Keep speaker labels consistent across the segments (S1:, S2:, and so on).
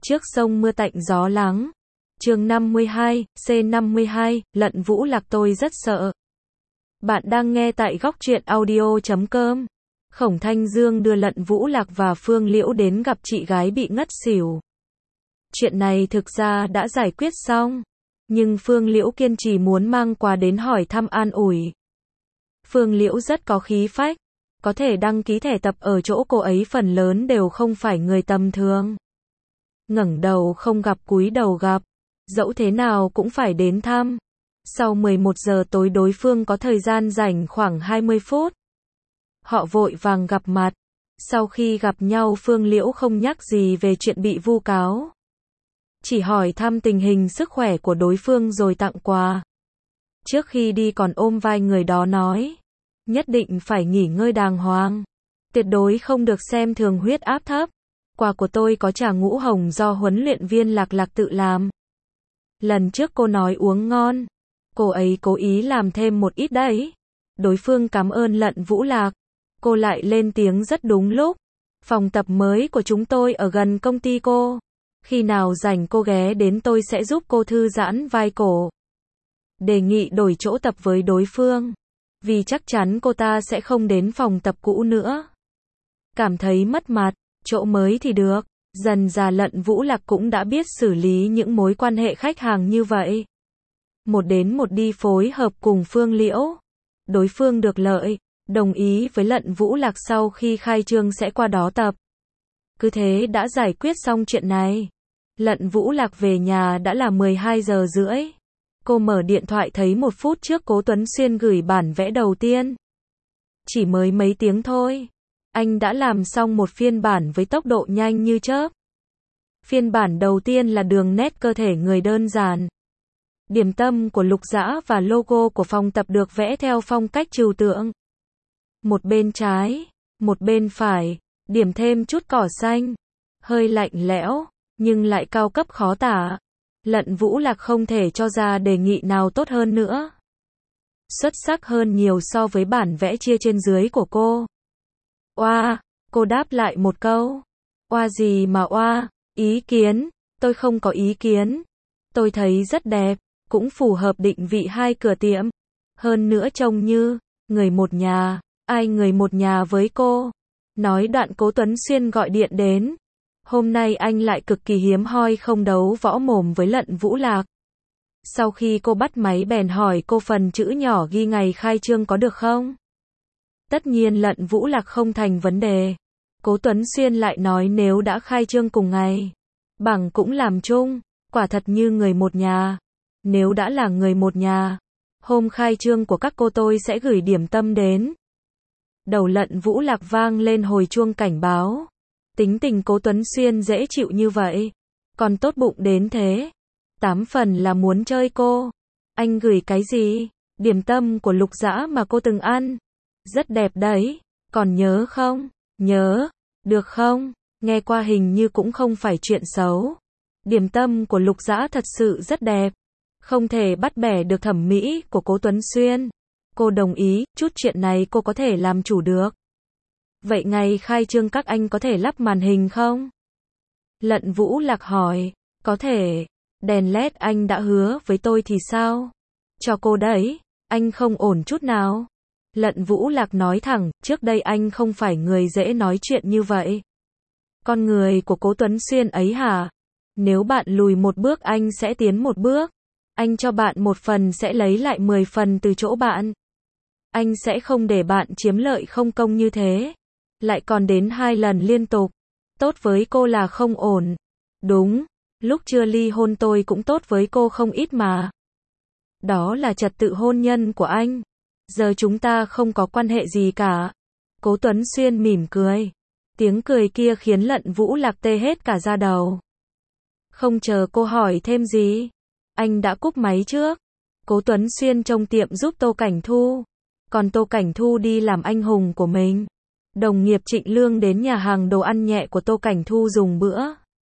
S1: Trước sông mưa tạnh gió lắng. Chương 52, C52, Lận Vũ Lạc tôi rất sợ. Bạn đang nghe tại góc truyện audio.com. Khổng Thanh Dương đưa Lận Vũ Lạc và Phương Liễu đến gặp chị gái bị ngất xỉu. Chuyện này thực ra đã giải quyết xong, nhưng Phương Liễu kiên trì muốn mang quà đến hỏi thăm an ủi. Phương Liễu rất có khí phách, có thể đăng ký thẻ tập ở chỗ cô ấy phần lớn đều không phải người tầm thường. Ngẩng đầu không gặp cúi đầu gặp, dẫu thế nào cũng phải đến thăm. Sau 11 giờ tối đối phương có thời gian rảnh khoảng 20 phút. Họ vội vàng gặp mặt. Sau khi gặp nhau Phương Liễu không nhắc gì về chuyện bị vu cáo. Chỉ hỏi thăm tình hình sức khỏe của đối phương rồi tặng quà. Trước khi đi còn ôm vai người đó nói, nhất định phải nghỉ ngơi đàng hoàng. Tuyệt đối không được xem thường huyết áp thấp. Quà của tôi có trà ngũ hồng do huấn luyện viên Lạc Lạc tự làm. Lần trước cô nói uống ngon, cô ấy cố ý làm thêm một ít đấy. Đối phương cảm ơn Lận Vũ Lạc. Cô lại lên tiếng rất đúng lúc. Phòng tập mới của chúng tôi ở gần công ty cô. Khi nào rảnh cô ghé đến tôi sẽ giúp cô thư giãn vai cổ. Đề nghị đổi chỗ tập với đối phương. Vì chắc chắn cô ta sẽ không đến phòng tập cũ nữa. Cảm thấy mất mặt, chỗ mới thì được. Dần dà Lận Vũ Lạc cũng đã biết xử lý những mối quan hệ khách hàng như vậy. Một đến một đi phối hợp cùng Phương Liễu. Đối phương được lợi, đồng ý với Lận Vũ Lạc sau khi khai trương sẽ qua đó tập. Cứ thế đã giải quyết xong chuyện này. Lận Vũ Lạc về nhà đã là 12 giờ rưỡi. Cô mở điện thoại thấy 1 phút trước Cố Tuấn Xuyên gửi bản vẽ đầu tiên. Chỉ mới mấy tiếng thôi. Anh đã làm xong một phiên bản với tốc độ nhanh như chớp. Phiên bản đầu tiên là đường nét cơ thể người đơn giản. Điểm tâm của Lục Dã và logo của phòng tập được vẽ theo phong cách trừu tượng. Một bên trái, một bên phải, điểm thêm chút cỏ xanh. Hơi lạnh lẽo, nhưng lại cao cấp khó tả. Lận Vũ Lạc không thể cho ra đề nghị nào tốt hơn nữa. Xuất sắc hơn nhiều so với bản vẽ chia trên dưới của cô. Oa, cô đáp lại một câu. Oa gì mà oa, ý kiến, tôi không có ý kiến. Tôi thấy rất đẹp, cũng phù hợp định vị hai cửa tiệm. Hơn nữa trông như, người một nhà, ai người một nhà với cô. Nói đoạn Cố Tuấn Xuyên gọi điện đến. Hôm nay anh lại cực kỳ hiếm hoi không đấu võ mồm với Lận Vũ Lạc. Sau khi cô bắt máy bèn hỏi cô phần chữ nhỏ ghi ngày khai trương có được không? Tất nhiên Lận Vũ Lạc không thành vấn đề. Cố Tuấn Xuyên lại nói nếu đã khai trương cùng ngày, bằng cũng làm chung, quả thật như người một nhà. Nếu đã là người một nhà, hôm khai trương của các cô tôi sẽ gửi điểm tâm đến. Đầu Lận Vũ Lạc vang lên hồi chuông cảnh báo. Tính tình Cố Tuấn Xuyên dễ chịu như vậy, còn tốt bụng đến thế. 8 phần là muốn chơi cô. Anh gửi cái gì? Điểm tâm của Lục Dã mà cô từng ăn. Rất đẹp đấy, còn nhớ không? Nhớ, được không? Nghe qua hình như cũng không phải chuyện xấu. Điểm tâm của Lục Dã thật sự rất đẹp. Không thể bắt bẻ được thẩm mỹ của Cố Tuấn Xuyên. Cô đồng ý, chút chuyện này cô có thể làm chủ được. Vậy ngày khai trương các anh có thể lắp màn hình không? Lận Vũ Lạc hỏi, có thể. Đèn LED anh đã hứa với tôi thì sao? Cho cô đấy, anh không ổn chút nào. Lận Vũ Lạc nói thẳng, trước đây anh không phải người dễ nói chuyện như vậy. Con người của Cố Tuấn Xuyên ấy hả? Nếu bạn lùi một bước anh sẽ tiến một bước. Anh cho bạn 1 phần sẽ lấy lại 10 phần từ chỗ bạn. Anh sẽ không để bạn chiếm lợi không công như thế. Lại còn đến 2 lần liên tục. Tốt với cô là không ổn. Đúng, lúc chưa ly hôn tôi cũng tốt với cô không ít mà. Đó là trật tự hôn nhân của anh. Giờ chúng ta không có quan hệ gì cả. Cố Tuấn Xuyên mỉm cười. Tiếng cười kia khiến Lận Vũ Lạc tê hết cả da đầu. Không chờ cô hỏi thêm gì, anh đã cúp máy trước. Cố Tuấn Xuyên trong tiệm giúp Tô Cảnh Thu. Còn Tô Cảnh Thu đi làm anh hùng của mình. Đồng nghiệp Trịnh Lương đến nhà hàng đồ ăn nhẹ của Tô Cảnh Thu dùng bữa.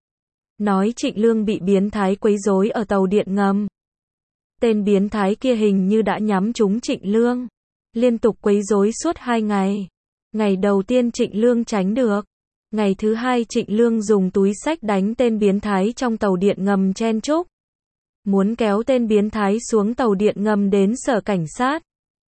S1: Nói Trịnh Lương bị biến thái quấy rối ở tàu điện ngầm. Tên biến thái kia hình như đã nhắm trúng Trịnh Lương. Liên tục quấy rối suốt 2 ngày. Ngày đầu tiên Trịnh Lương tránh được. Ngày thứ hai Trịnh Lương dùng túi xách đánh tên biến thái trong tàu điện ngầm chen chúc. Muốn kéo tên biến thái xuống tàu điện ngầm đến sở cảnh sát.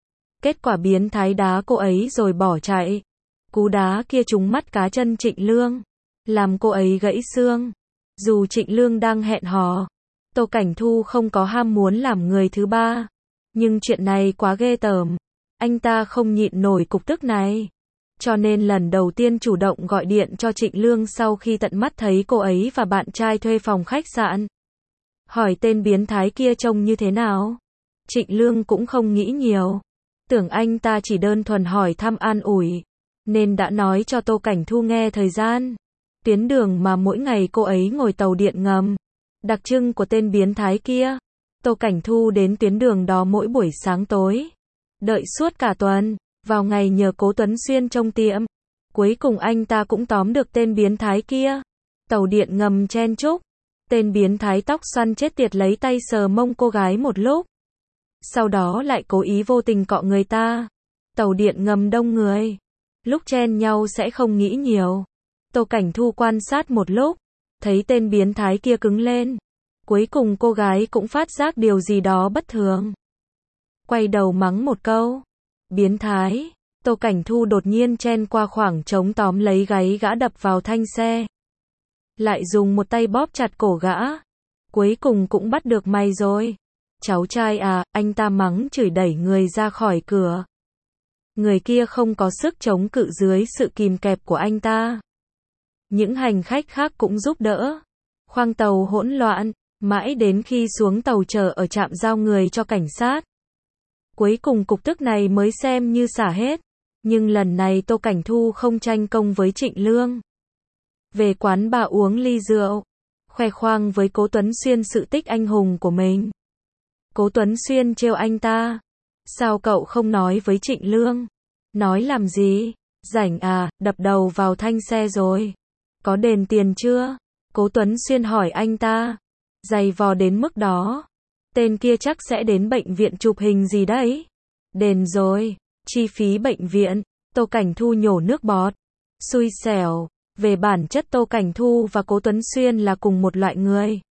S1: Kết quả biến thái đá cô ấy rồi bỏ chạy. Cú đá kia trúng mắt cá chân Trịnh Lương, làm cô ấy gãy xương. Dù Trịnh Lương đang hẹn hò, Tô Cảnh Thu không có ham muốn làm người thứ ba. Nhưng chuyện này quá ghê tởm. Anh ta không nhịn nổi cục tức này. Cho nên lần đầu tiên chủ động gọi điện cho Trịnh Lương sau khi tận mắt thấy cô ấy và bạn trai thuê phòng khách sạn. Hỏi tên biến thái kia trông như thế nào. Trịnh Lương cũng không nghĩ nhiều. Tưởng anh ta chỉ đơn thuần hỏi thăm an ủi. Nên đã nói cho Tô Cảnh Thu nghe thời gian, tuyến đường mà mỗi ngày cô ấy ngồi tàu điện ngầm. Đặc trưng của tên biến thái kia. Tô Cảnh Thu đến tuyến đường đó mỗi buổi sáng tối. Đợi suốt cả tuần. Vào ngày nhờ Cố Tuấn Xuyên trông tiệm. Cuối cùng anh ta cũng tóm được tên biến thái kia. Tàu điện ngầm chen chúc. Tên biến thái tóc xoăn chết tiệt lấy tay sờ mông cô gái một lúc. Sau đó lại cố ý vô tình cọ người ta. Tàu điện ngầm đông người. Lúc chen nhau sẽ không nghĩ nhiều. Tô Cảnh Thu quan sát một lúc. Thấy tên biến thái kia cứng lên. Cuối cùng cô gái cũng phát giác điều gì đó bất thường. Quay đầu mắng một câu. Biến thái. Tô Cảnh Thu đột nhiên chen qua khoảng trống tóm lấy gáy gã đập vào thanh xe. Lại dùng một tay bóp chặt cổ gã. Cuối cùng cũng bắt được mày rồi. Cháu trai à, anh ta mắng chửi đẩy người ra khỏi cửa. Người kia không có sức chống cự dưới sự kìm kẹp của anh ta. Những hành khách khác cũng giúp đỡ. Khoang tàu hỗn loạn, mãi đến khi xuống tàu chờ ở trạm giao người cho cảnh sát. Cuối cùng cục tức này mới xem như xả hết. Nhưng lần này Tô Cảnh Thu không tranh công với Trịnh Lương. Về quán bà uống ly rượu. Khoe khoang với Cố Tuấn Xuyên sự tích anh hùng của mình. Cố Tuấn Xuyên trêu anh ta. Sao cậu không nói với Trịnh Lương? Nói làm gì? Rảnh à, đập đầu vào thanh xe rồi. Có đền tiền chưa? Cố Tuấn Xuyên hỏi anh ta. Dày vò đến mức đó. Tên kia chắc sẽ đến bệnh viện chụp hình gì đấy. Đền rồi. Chi phí bệnh viện. Tô Cảnh Thu nhổ nước bọt. Xui xẻo. Về bản chất Tô Cảnh Thu và Cố Tuấn Xuyên là cùng một loại người.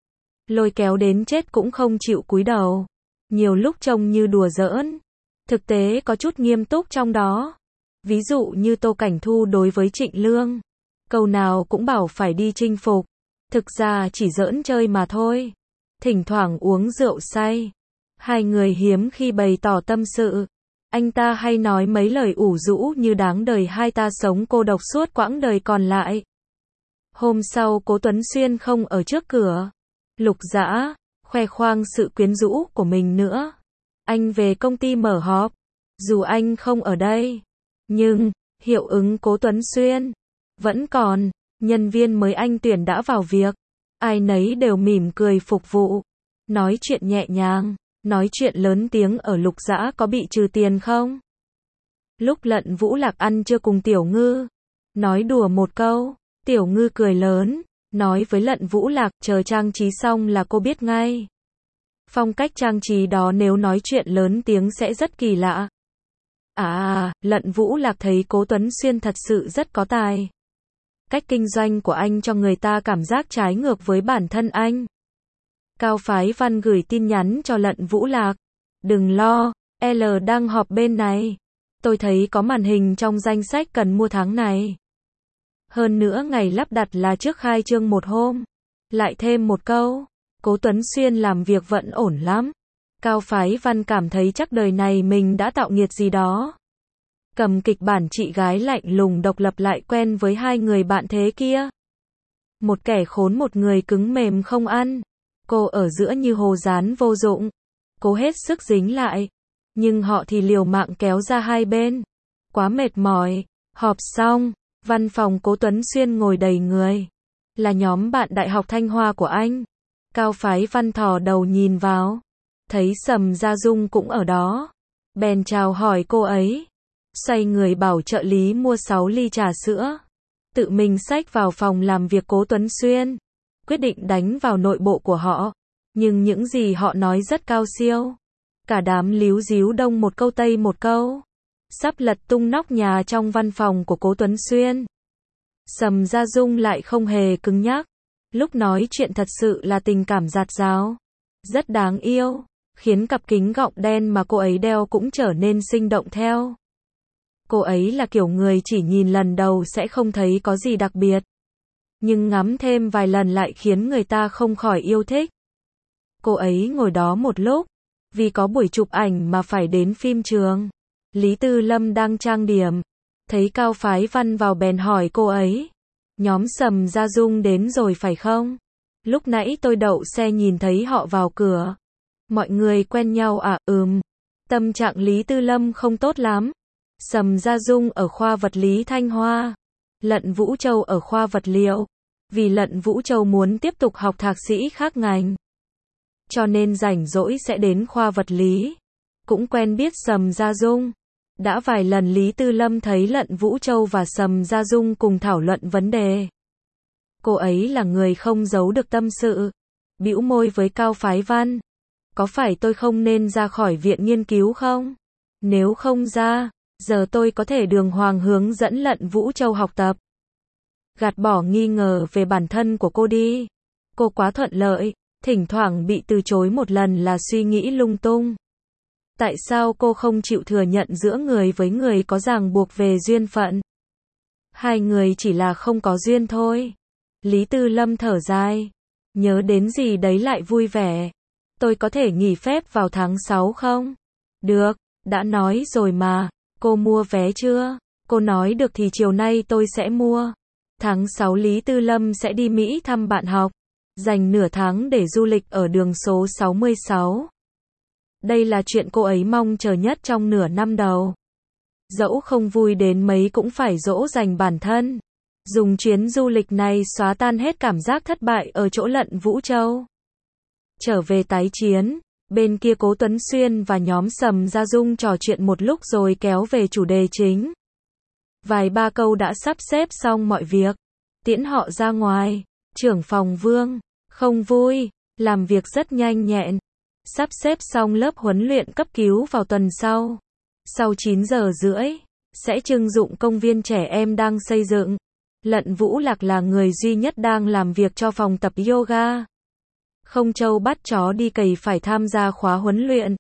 S1: Lôi kéo đến chết cũng không chịu cúi đầu. Nhiều lúc trông như đùa giỡn. Thực tế có chút nghiêm túc trong đó. Ví dụ như Tô Cảnh Thu đối với Trịnh Lương. Câu nào cũng bảo phải đi chinh phục. Thực ra chỉ giỡn chơi mà thôi. Thỉnh thoảng uống rượu say. Hai người hiếm khi bày tỏ tâm sự. Anh ta hay nói mấy lời ủ rũ như đáng đời hai ta sống cô độc suốt quãng đời còn lại. Hôm sau Cố Tuấn Xuyên không ở trước cửa. Lục Dã, khoe khoang sự quyến rũ của mình nữa. Anh về công ty mở họp. Dù anh không ở đây. Nhưng, hiệu ứng Cố Tuấn Xuyên vẫn còn. Nhân viên mới anh tuyển đã vào việc. Ai nấy đều mỉm cười phục vụ. Nói chuyện nhẹ nhàng. Nói chuyện lớn tiếng ở Lục Dã có bị trừ tiền không? Lúc Lận Vũ Lạc ăn trưa cùng Tiểu Ngư. Nói đùa một câu. Tiểu Ngư cười lớn. Nói với Lận Vũ Lạc chờ trang trí xong là cô biết ngay. Phong cách trang trí đó nếu nói chuyện lớn tiếng sẽ rất kỳ lạ. Lận Vũ Lạc thấy Cố Tuấn Xuyên thật sự rất có tài. Cách kinh doanh của anh cho người ta cảm giác trái ngược với bản thân anh. Cao Phái Văn gửi tin nhắn cho Lận Vũ Lạc. Đừng lo, L đang họp bên này. Tôi thấy có màn hình trong danh sách cần mua tháng này. Hơn nữa ngày lắp đặt là trước khai trương một hôm. Lại thêm một câu. Cố Tuấn Xuyên làm việc vẫn ổn lắm. Cao Phái Văn cảm thấy chắc đời này mình đã tạo nghiệt gì đó. Cầm kịch bản chị gái lạnh lùng độc lập lại quen với hai người bạn thế kia. Một kẻ khốn một người cứng mềm không ăn. Cô ở giữa như hồ dán vô dụng. Cố hết sức dính lại. Nhưng họ thì liều mạng kéo ra hai bên. Quá mệt mỏi. Họp xong. Văn phòng Cố Tuấn Xuyên ngồi đầy người. Là nhóm bạn đại học Thanh Hoa của anh. Cao Phái Văn thò đầu nhìn vào. Thấy Sầm Gia Dung cũng ở đó. Bèn chào hỏi cô ấy. Xoay người bảo trợ lý mua 6 ly trà sữa. Tự mình xách vào phòng làm việc Cố Tuấn Xuyên. Quyết định đánh vào nội bộ của họ. Nhưng những gì họ nói rất cao siêu. Cả đám líu díu đông một câu tây một câu. Sắp lật tung nóc nhà trong văn phòng của Cố Tuấn Xuyên. Sầm Gia Dung lại không hề cứng nhắc. Lúc nói chuyện thật sự là tình cảm dạt dào. Rất đáng yêu. Khiến cặp kính gọng đen mà cô ấy đeo cũng trở nên sinh động theo. Cô ấy là kiểu người chỉ nhìn lần đầu sẽ không thấy có gì đặc biệt. Nhưng ngắm thêm vài lần lại khiến người ta không khỏi yêu thích. Cô ấy ngồi đó một lúc. Vì có buổi chụp ảnh mà phải đến phim trường. Lý Tư Lâm đang trang điểm. Thấy Cao Phái Văn vào bèn hỏi cô ấy. Nhóm Sầm Gia Dung đến rồi phải không? Lúc nãy tôi đậu xe nhìn thấy họ vào cửa. Mọi người quen nhau à? Tâm trạng Lý Tư Lâm không tốt lắm. Sầm Gia Dung ở khoa vật lý Thanh Hoa. Lận Vũ Châu ở khoa vật liệu. Vì Lận Vũ Châu muốn tiếp tục học thạc sĩ khác ngành. Cho nên rảnh rỗi sẽ đến khoa vật lý. Cũng quen biết Sầm Gia Dung. Đã vài lần Lý Tư Lâm thấy Lận Vũ Châu và Sầm Gia Dung cùng thảo luận vấn đề. Cô ấy là người không giấu được tâm sự. Bĩu môi với Cao Phái Văn. Có phải tôi không nên ra khỏi viện nghiên cứu không? Nếu không ra, giờ tôi có thể đường hoàng hướng dẫn Lận Vũ Châu học tập. Gạt bỏ nghi ngờ về bản thân của cô đi. Cô quá thuận lợi, thỉnh thoảng bị từ chối một lần là suy nghĩ lung tung. Tại sao cô không chịu thừa nhận giữa người với người có ràng buộc về duyên phận? Hai người chỉ là không có duyên thôi. Lý Tư Lâm thở dài. Nhớ đến gì đấy lại vui vẻ. Tôi có thể nghỉ phép vào tháng 6 không? Được, đã nói rồi mà. Cô mua vé chưa? Cô nói được thì chiều nay tôi sẽ mua. Tháng 6 Lý Tư Lâm sẽ đi Mỹ thăm bạn học. Dành nửa tháng để du lịch ở đường số 66. Đây là chuyện cô ấy mong chờ nhất trong nửa năm đầu. Dẫu không vui đến mấy cũng phải dỗ dành bản thân. Dùng chuyến du lịch này xóa tan hết cảm giác thất bại ở chỗ Lận Vũ Châu. Trở về tái chiến, bên kia Cố Tuấn Xuyên và nhóm Sầm Gia Dung trò chuyện một lúc rồi kéo về chủ đề chính. Vài ba câu đã sắp xếp xong mọi việc. Tiễn họ ra ngoài. Trưởng phòng Vương, không vui, làm việc rất nhanh nhẹn. Sắp xếp xong lớp huấn luyện cấp cứu vào tuần sau. Sau 9 giờ rưỡi, sẽ trưng dụng công viên trẻ em đang xây dựng. Lận Vũ Lạc là người duy nhất đang làm việc cho phòng tập yoga. Không Châu bắt chó đi cày phải tham gia khóa huấn luyện.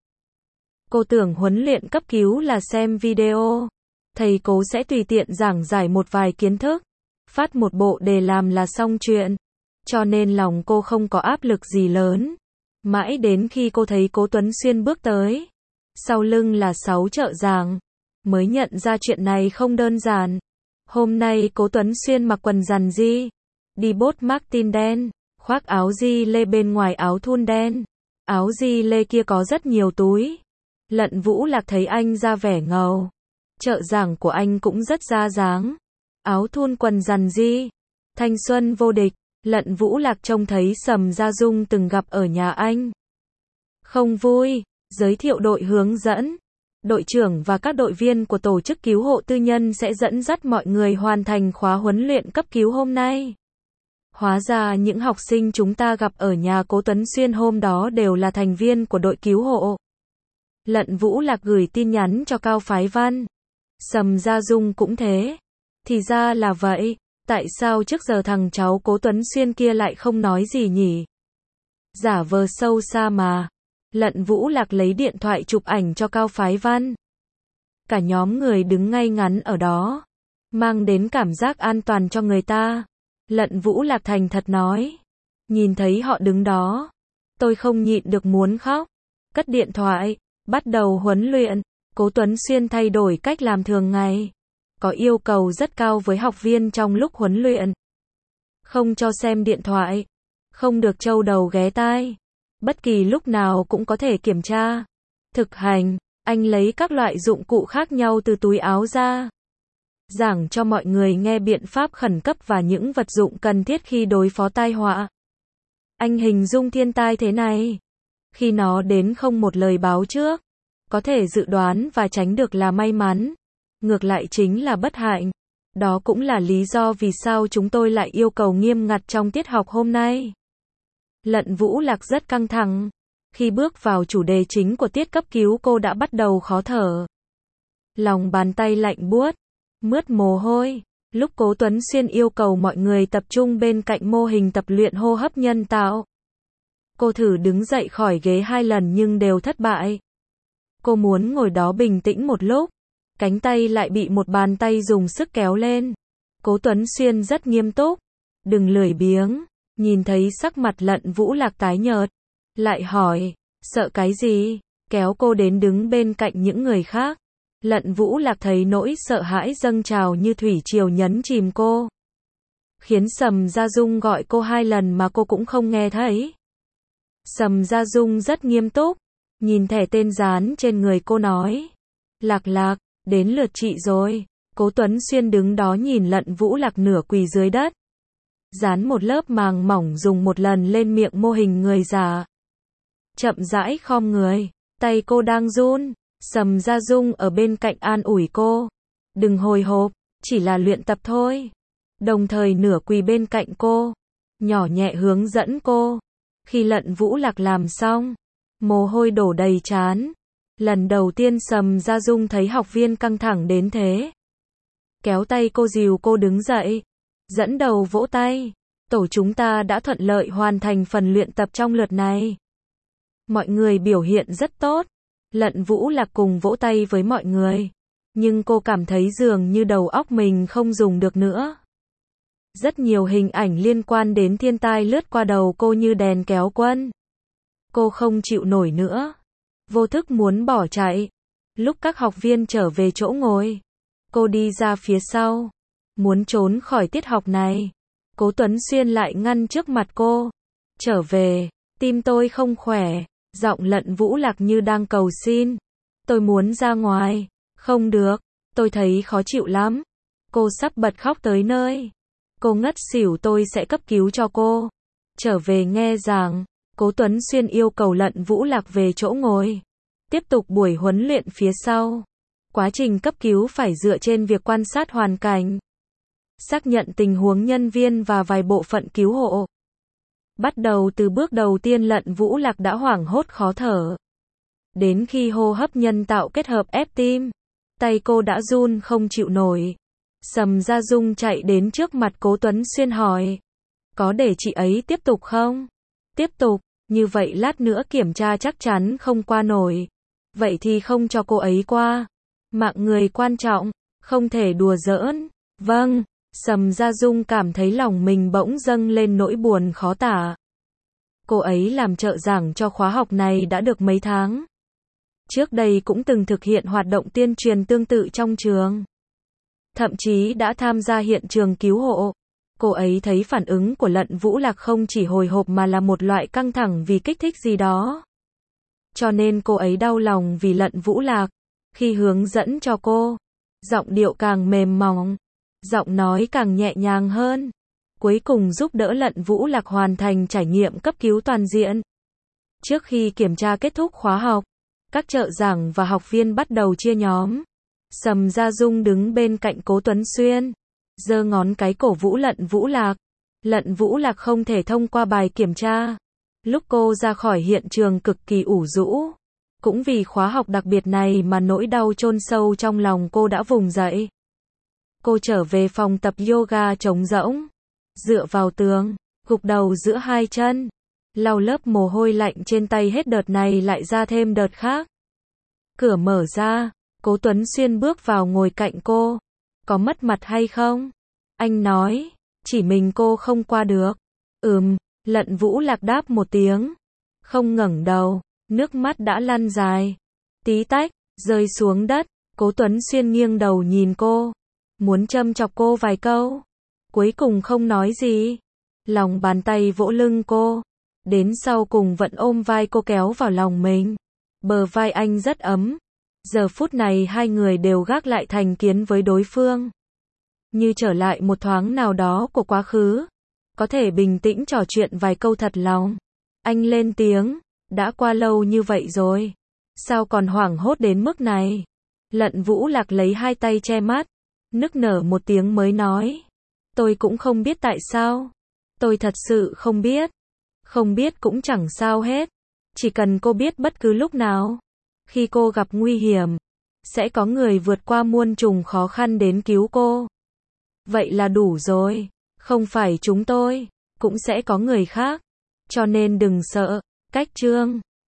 S1: Cô tưởng huấn luyện cấp cứu là xem video. Thầy Cố sẽ tùy tiện giảng giải một vài kiến thức. Phát một bộ đề làm là xong chuyện. Cho nên lòng cô không có áp lực gì lớn. Mãi đến khi cô thấy Cố Tuấn Xuyên bước tới. Sau lưng là 6 trợ giảng. Mới nhận ra chuyện này không đơn giản. Hôm nay Cố Tuấn Xuyên mặc quần giàn di. Đi bốt Martin đen. Khoác áo di lê bên ngoài áo thun đen. Áo di lê kia có rất nhiều túi. Lận Vũ Lạc thấy anh ra vẻ ngầu. Trợ giảng của anh cũng rất ra dáng. Áo thun quần giàn di. Thanh xuân vô địch. Lận Vũ Lạc trông thấy Sầm Gia Dung từng gặp ở nhà anh. Không vui. Giới thiệu đội hướng dẫn. Đội trưởng và các đội viên của tổ chức cứu hộ tư nhân sẽ dẫn dắt mọi người hoàn thành khóa huấn luyện cấp cứu hôm nay. Hóa ra những học sinh chúng ta gặp ở nhà Cố Tuấn Xuyên hôm đó đều là thành viên của đội cứu hộ. Lận Vũ Lạc gửi tin nhắn cho Cao Phái Văn. Sầm Gia Dung cũng thế. Thì ra là vậy. Tại sao trước giờ thằng cháu Cố Tuấn Xuyên kia lại không nói gì nhỉ? Giả vờ sâu xa mà. Lận Vũ Lạc lấy điện thoại chụp ảnh cho Cao Phái Văn. Cả nhóm người đứng ngay ngắn ở đó. Mang đến cảm giác an toàn cho người ta. Lận Vũ Lạc thành thật nói. Nhìn thấy họ đứng đó. Tôi không nhịn được muốn khóc. Cất điện thoại. Bắt đầu huấn luyện. Cố Tuấn Xuyên thay đổi cách làm thường ngày. Có yêu cầu rất cao với học viên trong lúc huấn luyện. Không cho xem điện thoại. Không được trâu đầu ghé tai. Bất kỳ lúc nào cũng có thể kiểm tra. Thực hành, anh lấy các loại dụng cụ khác nhau từ túi áo ra. Giảng cho mọi người nghe biện pháp khẩn cấp và những vật dụng cần thiết khi đối phó tai họa. Anh hình dung thiên tai thế này. Khi nó đến không một lời báo trước. Có thể dự đoán và tránh được là may mắn. Ngược lại chính là bất hạnh. Đó cũng là lý do vì sao chúng tôi lại yêu cầu nghiêm ngặt trong tiết học hôm nay. Lận Vũ Lạc rất căng thẳng. Khi bước vào chủ đề chính của tiết cấp cứu cô đã bắt đầu khó thở. Lòng bàn tay lạnh buốt, mướt mồ hôi. Lúc Cố Tuấn Xuyên yêu cầu mọi người tập trung bên cạnh mô hình tập luyện hô hấp nhân tạo. Cô thử đứng dậy khỏi ghế 2 lần nhưng đều thất bại. Cô muốn ngồi đó bình tĩnh một lúc. Cánh tay lại bị một bàn tay dùng sức kéo lên. Cố Tuấn Xuyên rất nghiêm túc. Đừng lười biếng. Nhìn thấy sắc mặt Lận Vũ Lạc tái nhợt. Lại hỏi, sợ cái gì? Kéo cô đến đứng bên cạnh những người khác. Lận Vũ Lạc thấy nỗi sợ hãi dâng trào như thủy triều nhấn chìm cô. Khiến Sầm Gia Dung gọi cô 2 lần mà cô cũng không nghe thấy. Sầm Gia Dung rất nghiêm túc. Nhìn thẻ tên dán trên người cô nói. Lạc Lạc, đến lượt chị rồi. Cố Tuấn Xuyên đứng đó nhìn Lận Vũ Lạc nửa quỳ dưới đất. Dán một lớp màng mỏng dùng một lần lên miệng mô hình người già. Chậm rãi khom người. Tay cô đang run. Sầm Gia Dung ở bên cạnh an ủi cô. Đừng hồi hộp, chỉ là luyện tập thôi. Đồng thời nửa quỳ bên cạnh cô. Nhỏ nhẹ hướng dẫn cô. Khi Lận Vũ Lạc làm xong, mồ hôi đổ đầy trán. Lần đầu tiên Sầm Gia Dung thấy học viên căng thẳng đến thế. Kéo tay cô dìu cô đứng dậy. Dẫn đầu vỗ tay. Tổ chúng ta đã thuận lợi hoàn thành phần luyện tập trong lượt này. Mọi người biểu hiện rất tốt. Lận Vũ Lạc cùng vỗ tay với mọi người. Nhưng cô cảm thấy dường như đầu óc mình không dùng được nữa. Rất nhiều hình ảnh liên quan đến thiên tai lướt qua đầu cô như đèn kéo quân. Cô không chịu nổi nữa. Vô thức muốn bỏ chạy. Lúc các học viên trở về chỗ ngồi, cô đi ra phía sau. Muốn trốn khỏi tiết học này. Cố Tuấn Xuyên lại ngăn trước mặt cô. Trở về, tim tôi không khỏe. Giọng Lận Vũ Lạc như đang cầu xin. Tôi muốn ra ngoài. Không được, tôi thấy khó chịu lắm. Cô sắp bật khóc tới nơi. Cô ngất xỉu, tôi sẽ cấp cứu cho cô. Trở về nghe giảng. Cố Tuấn Xuyên yêu cầu Lận Vũ Lạc về chỗ ngồi. Tiếp tục buổi huấn luyện phía sau. Quá trình cấp cứu phải dựa trên việc quan sát hoàn cảnh. Xác nhận tình huống nhân viên và vài bộ phận cứu hộ. Bắt đầu từ bước đầu tiên Lận Vũ Lạc đã hoảng hốt khó thở. Đến khi hô hấp nhân tạo kết hợp ép tim, tay cô đã run không chịu nổi. Sầm Gia Dung chạy đến trước mặt Cố Tuấn Xuyên hỏi. Có để chị ấy tiếp tục không? Tiếp tục, như vậy lát nữa kiểm tra chắc chắn không qua nổi. Vậy thì không cho cô ấy qua. Mạng người quan trọng, không thể đùa giỡn. Vâng. Sầm Gia Dung cảm thấy lòng mình bỗng dâng lên nỗi buồn khó tả. Cô ấy làm trợ giảng cho khóa học này đã được mấy tháng. Trước đây cũng từng thực hiện hoạt động tuyên truyền tương tự trong trường. Thậm chí đã tham gia hiện trường cứu hộ. Cô ấy thấy phản ứng của Lận Vũ Lạc không chỉ hồi hộp mà là một loại căng thẳng vì kích thích gì đó. Cho nên cô ấy đau lòng vì Lận Vũ Lạc. Khi hướng dẫn cho cô, giọng điệu càng mềm mỏng. Giọng nói càng nhẹ nhàng hơn. Cuối cùng giúp đỡ Lận Vũ Lạc hoàn thành trải nghiệm cấp cứu toàn diện. Trước khi kiểm tra kết thúc khóa học, các trợ giảng và học viên bắt đầu chia nhóm. Sầm Gia Dung đứng bên cạnh Cố Tuấn Xuyên, giơ ngón cái cổ vũ Lận Vũ Lạc. Lận Vũ Lạc không thể thông qua bài kiểm tra. Lúc cô ra khỏi hiện trường cực kỳ ủ rũ. Cũng vì khóa học đặc biệt này mà nỗi đau chôn sâu trong lòng cô đã vùng dậy. Cô trở về phòng tập yoga trống rỗng, dựa vào tường, gục đầu giữa hai chân, lau lớp mồ hôi lạnh trên tay, hết đợt này lại ra thêm đợt khác. Cửa mở ra, Cố Tuấn Xuyên bước vào ngồi cạnh cô. Có mất mặt hay không? Anh nói, chỉ mình cô không qua được. Lận Vũ Lạc đáp một tiếng, không ngẩng đầu, nước mắt đã lăn dài, tí tách, rơi xuống đất. Cố Tuấn Xuyên nghiêng đầu nhìn cô, muốn châm chọc cô vài câu. Cuối cùng không nói gì. Lòng bàn tay vỗ lưng cô. Đến sau cùng vẫn ôm vai cô kéo vào lòng mình. Bờ vai anh rất ấm. Giờ phút này hai người đều gác lại thành kiến với đối phương. Như trở lại một thoáng nào đó của quá khứ. Có thể bình tĩnh trò chuyện vài câu thật lòng. Anh lên tiếng. Đã qua lâu như vậy rồi. Sao còn hoảng hốt đến mức này? Lận Vũ Lạc lấy hai tay che mắt. Nức nở một tiếng mới nói. Tôi cũng không biết tại sao. Tôi thật sự không biết. Không biết cũng chẳng sao hết. Chỉ cần cô biết bất cứ lúc nào, khi cô gặp nguy hiểm, sẽ có người vượt qua muôn trùng khó khăn đến cứu cô. Vậy là đủ rồi. Không phải chúng tôi, cũng sẽ có người khác. Cho nên đừng sợ. Cách chương